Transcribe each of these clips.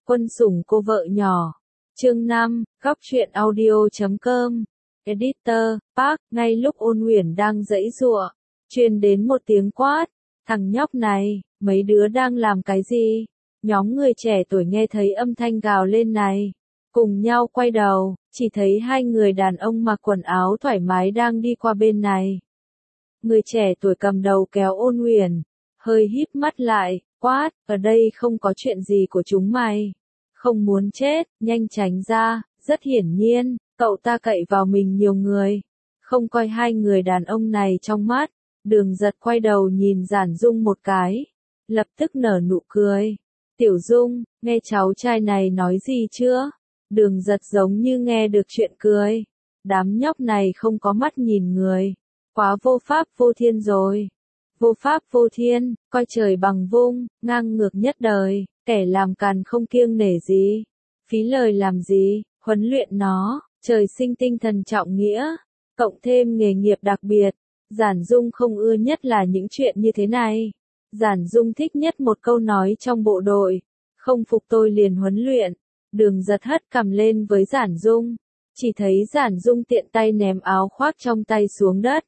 Quân sủng cô vợ nhỏ. Chương 5, góc truyện audio.com. Editor, Park, ngay lúc Ôn Uyển đang giãy giụa, truyền đến một tiếng quát, "Thằng nhóc này, mấy đứa đang làm cái gì?" Nhóm người trẻ tuổi nghe thấy âm thanh gào lên này, cùng nhau quay đầu, chỉ thấy hai người đàn ông mặc quần áo thoải mái đang đi qua bên này. Người trẻ tuổi cầm đầu kéo Ôn Uyển, hơi híp mắt lại, quát, "Ở đây không có chuyện gì của chúng mày. Không muốn chết, nhanh tránh ra." Rất hiển nhiên, cậu ta cậy vào mình nhiều người, không coi hai người đàn ông này trong mắt. Đường Giật quay đầu nhìn Giản Dung một cái, lập tức nở nụ cười. "Tiểu Dung, nghe cháu trai này nói gì chưa?" Đường Giật giống như nghe được chuyện cười. Đám nhóc này không có mắt nhìn người, quá vô pháp vô thiên rồi. Vô pháp vô thiên, coi trời bằng vung, ngang ngược nhất đời, kẻ làm càn không kiêng nể gì. Phí lời làm gì, huấn luyện nó, trời sinh tinh thần trọng nghĩa, cộng thêm nghề nghiệp đặc biệt. Giản Dung không ưa nhất là những chuyện như thế này. Giản Dung thích nhất một câu nói trong bộ đội, "Không phục tôi liền huấn luyện." Đường Giật hất cằm lên với Giản Dung, chỉ thấy Giản Dung tiện tay ném áo khoác trong tay xuống đất.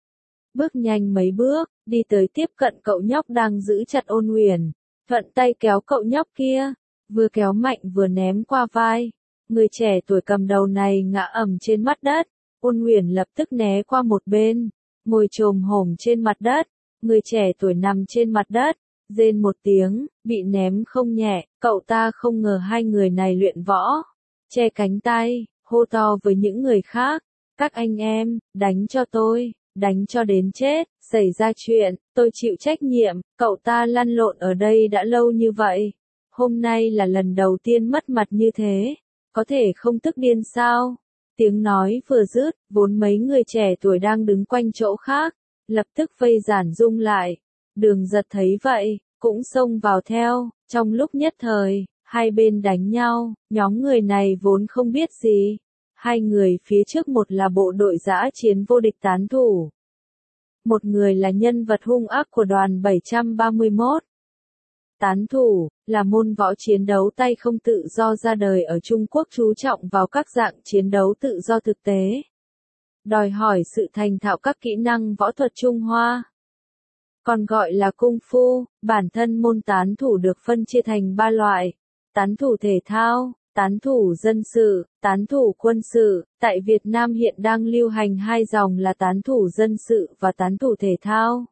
Bước nhanh mấy bước, đi tới tiếp cận cậu nhóc đang giữ chặt Ôn Uyển, thuận tay kéo cậu nhóc kia, vừa kéo mạnh vừa ném qua vai. Người trẻ tuổi cầm đầu này ngã ầm trên mặt đất, Ôn Uyển lập tức né qua một bên, ngồi chồm hổm trên mặt đất. Người trẻ tuổi nằm trên mặt đất, rên một tiếng, bị ném không nhẹ, cậu ta không ngờ hai người này luyện võ, che cánh tay, hô to với những người khác, "Các anh em, đánh cho tôi, đánh cho đến chết, xảy ra chuyện, tôi chịu trách nhiệm." Cậu ta lăn lộn ở đây đã lâu như vậy, hôm nay là lần đầu tiên mất mặt như thế, có thể không tức điên sao? Tiếng nói vừa dứt, vốn mấy người trẻ tuổi đang đứng quanh chỗ khác, lập tức vây Giản Dung lại. Đường Giật thấy vậy, cũng xông vào theo, trong lúc nhất thời, hai bên đánh nhau, nhóm người này vốn không biết gì. Hai người phía trước một là bộ đội dã chiến vô địch tán thủ. Một người là nhân vật hung ác của đoàn 731. Tán thủ, là môn võ chiến đấu tay không tự do ra đời ở Trung Quốc chú trọng vào các dạng chiến đấu tự do thực tế. Đòi hỏi sự thành thạo các kỹ năng võ thuật Trung Hoa. Còn gọi là Cung Phu, bản thân môn tán thủ được phân chia thành 3 loại. Tán thủ thể thao, tán thủ dân sự, tán thủ quân sự. Tại Việt Nam hiện đang lưu hành hai dòng là tán thủ dân sự và tán thủ thể thao.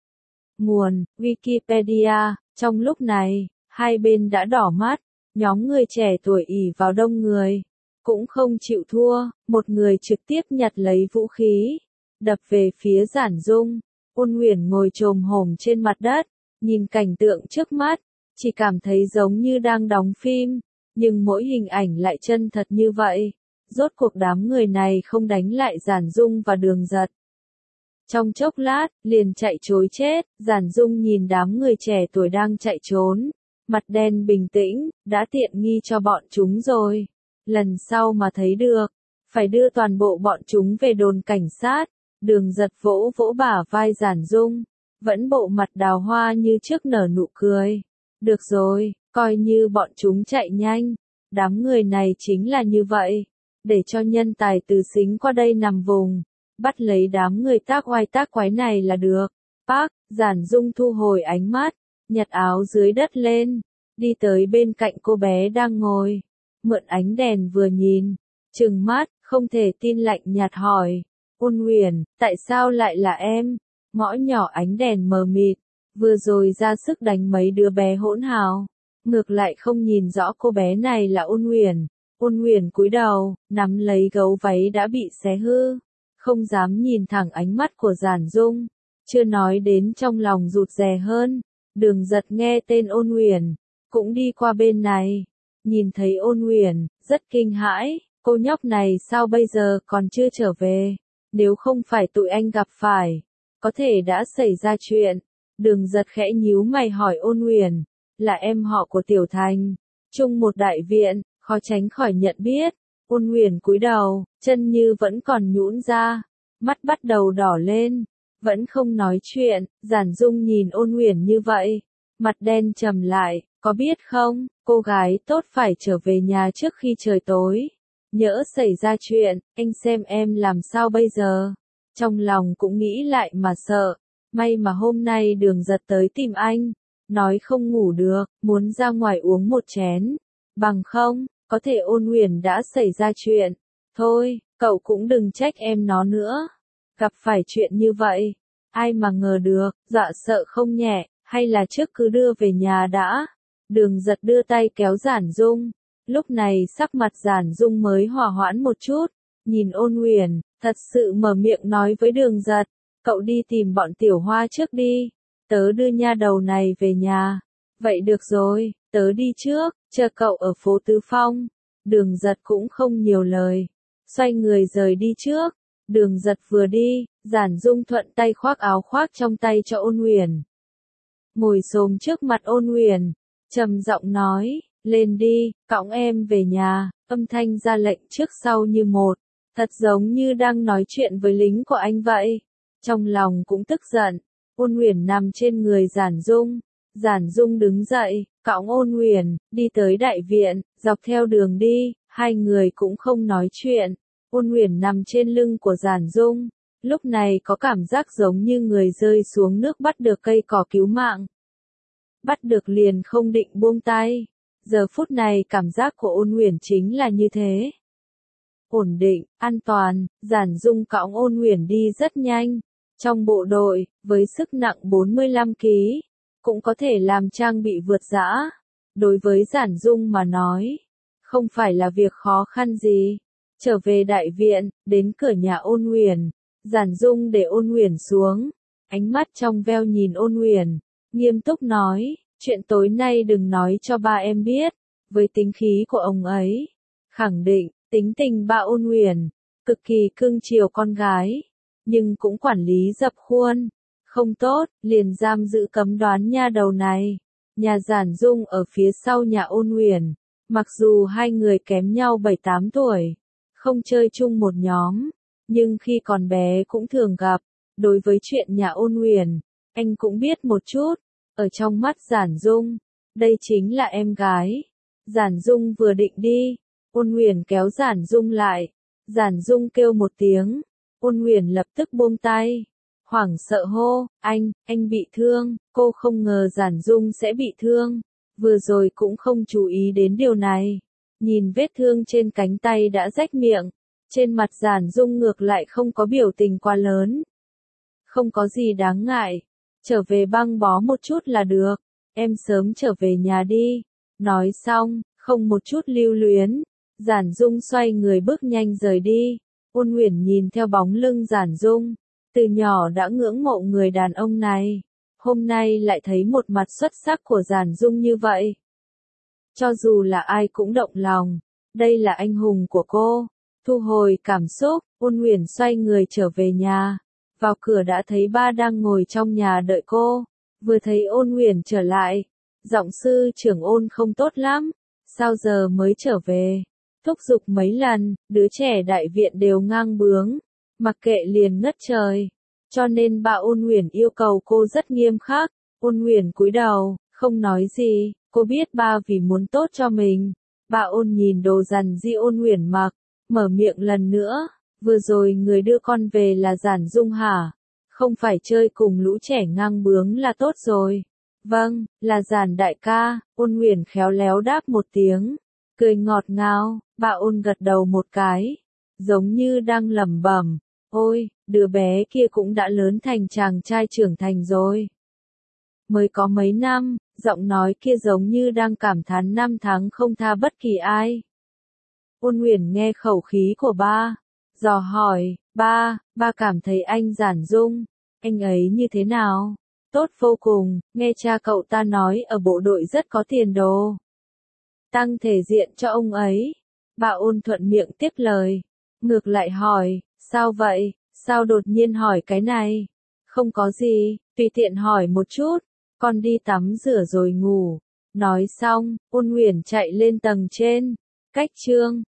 Nguồn, Wikipedia. Trong lúc này, hai bên đã đỏ mắt, nhóm người trẻ tuổi ỷ vào đông người, cũng không chịu thua, một người trực tiếp nhặt lấy vũ khí, đập về phía Giản Dung. Ôn Uyển ngồi chồm hổm trên mặt đất, nhìn cảnh tượng trước mắt, chỉ cảm thấy giống như đang đóng phim, nhưng mỗi hình ảnh lại chân thật như vậy. Rốt cuộc đám người này không đánh lại Giản Dung và Đường Giật. Trong chốc lát, liền chạy trối chết. Giản Dung nhìn đám người trẻ tuổi đang chạy trốn, mặt đen bình tĩnh, đã tiện nghi cho bọn chúng rồi. Lần sau mà thấy được, phải đưa toàn bộ bọn chúng về đồn cảnh sát. Đường Giật vỗ vỗ bả vai Giản Dung, vẫn bộ mặt đào hoa như trước nở nụ cười. "Được rồi, coi như bọn chúng chạy nhanh. Đám người này chính là như vậy. Để cho nhân tài từ Sính qua đây nằm vùng, bắt lấy đám người tác oai tác quái này là được." Park, Giản Dung thu hồi ánh mắt, nhặt áo dưới đất lên, đi tới bên cạnh cô bé đang ngồi, mượn ánh đèn vừa nhìn, trừng mắt, không thể tin lạnh nhạt hỏi, "Ôn Uyển, tại sao lại là em?" Ngõ nhỏ ánh đèn mờ mịt, vừa rồi ra sức đánh mấy đứa bé hỗn hào, ngược lại không nhìn rõ cô bé này là Ôn Uyển. Ôn Uyển cúi đầu, nắm lấy gấu váy đã bị xé hư, không dám nhìn thẳng ánh mắt của Giản Dung, chưa nói đến trong lòng rụt rè hơn. Đường Giật nghe tên Ôn Uyển, cũng đi qua bên này, nhìn thấy Ôn Uyển, rất kinh hãi, cô nhóc này sao bây giờ còn chưa trở về, nếu không phải tụi anh gặp phải, có thể đã xảy ra chuyện. Đường Giật khẽ nhíu mày hỏi Ôn Uyển, "Là em họ của Tiểu Thành, chung một đại viện, khó tránh khỏi nhận biết." Ôn Uyển cúi đầu, chân như vẫn còn nhũn ra, mắt bắt đầu đỏ lên, vẫn không nói chuyện. Giản Dung nhìn Ôn Uyển như vậy, mặt đen trầm lại, có biết không, cô gái tốt phải trở về nhà trước khi trời tối. Nhỡ xảy ra chuyện, anh xem em làm sao bây giờ. Trong lòng cũng nghĩ lại mà sợ, may mà hôm nay Đường Giật tới tìm anh, nói không ngủ được, muốn ra ngoài uống một chén. Bằng không, có thể Ôn Huyền đã xảy ra chuyện. Thôi, cậu cũng đừng trách em nó nữa. Gặp phải chuyện như vậy, ai mà ngờ được, dọa sợ không nhẹ, hay là trước cứ đưa về nhà đã. Đường Giật đưa tay kéo Giản Dung. Lúc này sắc mặt Giản Dung mới hòa hoãn một chút, nhìn Ôn Huyền, thật sự mở miệng nói với Đường Giật, cậu đi tìm bọn Tiểu Hoa trước đi, tớ đưa nha đầu này về nhà. Vậy được rồi, tớ đi trước, chờ cậu ở phố Tứ Phong. Đường Giật cũng không nhiều lời, xoay người rời đi trước. Đường Giật vừa đi, Giản Dung thuận tay khoác áo khoác trong tay cho Ôn Huyền. Ngồi xổm trước mặt Ôn Huyền, trầm giọng nói, lên đi, cõng em về nhà, âm thanh ra lệnh trước sau như một, thật giống như đang nói chuyện với lính của anh vậy. Trong lòng cũng tức giận, Ôn Huyền nằm trên người Giản Dung. Giản Dung đứng dậy, cõng Ôn Huyền, đi tới đại viện, dọc theo đường đi, hai người cũng không nói chuyện. Ôn Huyền nằm trên lưng của Giản Dung, lúc này có cảm giác giống như người rơi xuống nước bắt được cây cỏ cứu mạng. Bắt được liền không định buông tay. Giờ phút này cảm giác của Ôn Huyền chính là như thế. Ổn định, an toàn, Giản Dung cõng Ôn Huyền đi rất nhanh. Trong bộ đội, với sức nặng 45 kg, cũng có thể làm trang bị vượt dã. Đối với Giản Dung mà nói, không phải là việc khó khăn gì. Trở về đại viện, đến cửa nhà Ôn Huyền, Giản Dung để Ôn Huyền xuống, ánh mắt trong veo nhìn Ôn Huyền, nghiêm túc nói, chuyện tối nay đừng nói cho ba em biết. Với tính khí của ông ấy, khẳng định, tính tình ba Ôn Huyền, cực kỳ cưng chiều con gái, nhưng cũng quản lý dập khuôn, không tốt, liền giam giữ cấm đoán nha đầu này. Nhà Giản Dung ở phía sau nhà Ôn Huyền, mặc dù hai người kém nhau 7-8 tuổi, không chơi chung một nhóm, nhưng khi còn bé cũng thường gặp. Đối với chuyện nhà Ôn Huyền, anh cũng biết một chút. Ở trong mắt Giản Dung, đây chính là em gái. Giản Dung vừa định đi, Ôn Huyền kéo Giản Dung lại. Giản Dung kêu một tiếng, Ôn Huyền lập tức buông tay, hoảng sợ hô, anh bị thương. Cô không ngờ Giản Dung sẽ bị thương, vừa rồi cũng không chú ý đến điều này. Nhìn vết thương trên cánh tay đã rách miệng, trên mặt Giản Dung ngược lại không có biểu tình quá lớn. Không có gì đáng ngại, trở về băng bó một chút là được, em sớm trở về nhà đi. Nói xong, không một chút lưu luyến, Giản Dung xoay người bước nhanh rời đi. Ôn Huyền nhìn theo bóng lưng Giản Dung, từ nhỏ đã ngưỡng mộ người đàn ông này, hôm nay lại thấy một mặt xuất sắc của Giản Dung như vậy. Cho dù là ai cũng động lòng, đây là anh hùng của cô. Thu hồi cảm xúc, Ôn Huyền xoay người trở về nhà. Vào cửa đã thấy ba đang ngồi trong nhà đợi cô. Vừa thấy Ôn Huyền trở lại, giọng sư trưởng Ôn không tốt lắm, sao giờ mới trở về? Thúc giục mấy lần, đứa trẻ đại viện đều ngang bướng, mặc kệ liền ngất trời. Cho nên bà Ôn Huyền yêu cầu cô rất nghiêm khắc. Ôn Huyền cúi đầu, không nói gì, cô biết ba vì muốn tốt cho mình. Bà Ôn nhìn đồ rằn di Ôn Huyền mặc, mở miệng lần nữa, vừa rồi người đưa con về là Giản Dung hả? Không phải chơi cùng lũ trẻ ngang bướng là tốt rồi. Vâng, là Giản đại ca. Ôn Huyền khéo léo đáp một tiếng, cười ngọt ngào. Bà Ôn gật đầu một cái, giống như đang lẩm bẩm, ôi, đứa bé kia cũng đã lớn thành chàng trai trưởng thành rồi. Mới có mấy năm, giọng nói kia giống như đang cảm thán năm tháng không tha bất kỳ ai. Ôn Huyền nghe khẩu khí của ba, dò hỏi, ba cảm thấy anh Giản Dung, anh ấy như thế nào? Tốt vô cùng, nghe cha cậu ta nói ở bộ đội rất có tiền đồ. Tăng thể diện cho ông ấy. Bà Ôn thuận miệng tiếp lời, ngược lại hỏi, sao vậy, sao đột nhiên hỏi cái này? Không có gì, tùy tiện hỏi một chút, con đi tắm rửa rồi ngủ. Nói xong, Ôn Huyền chạy lên tầng trên, cách chương.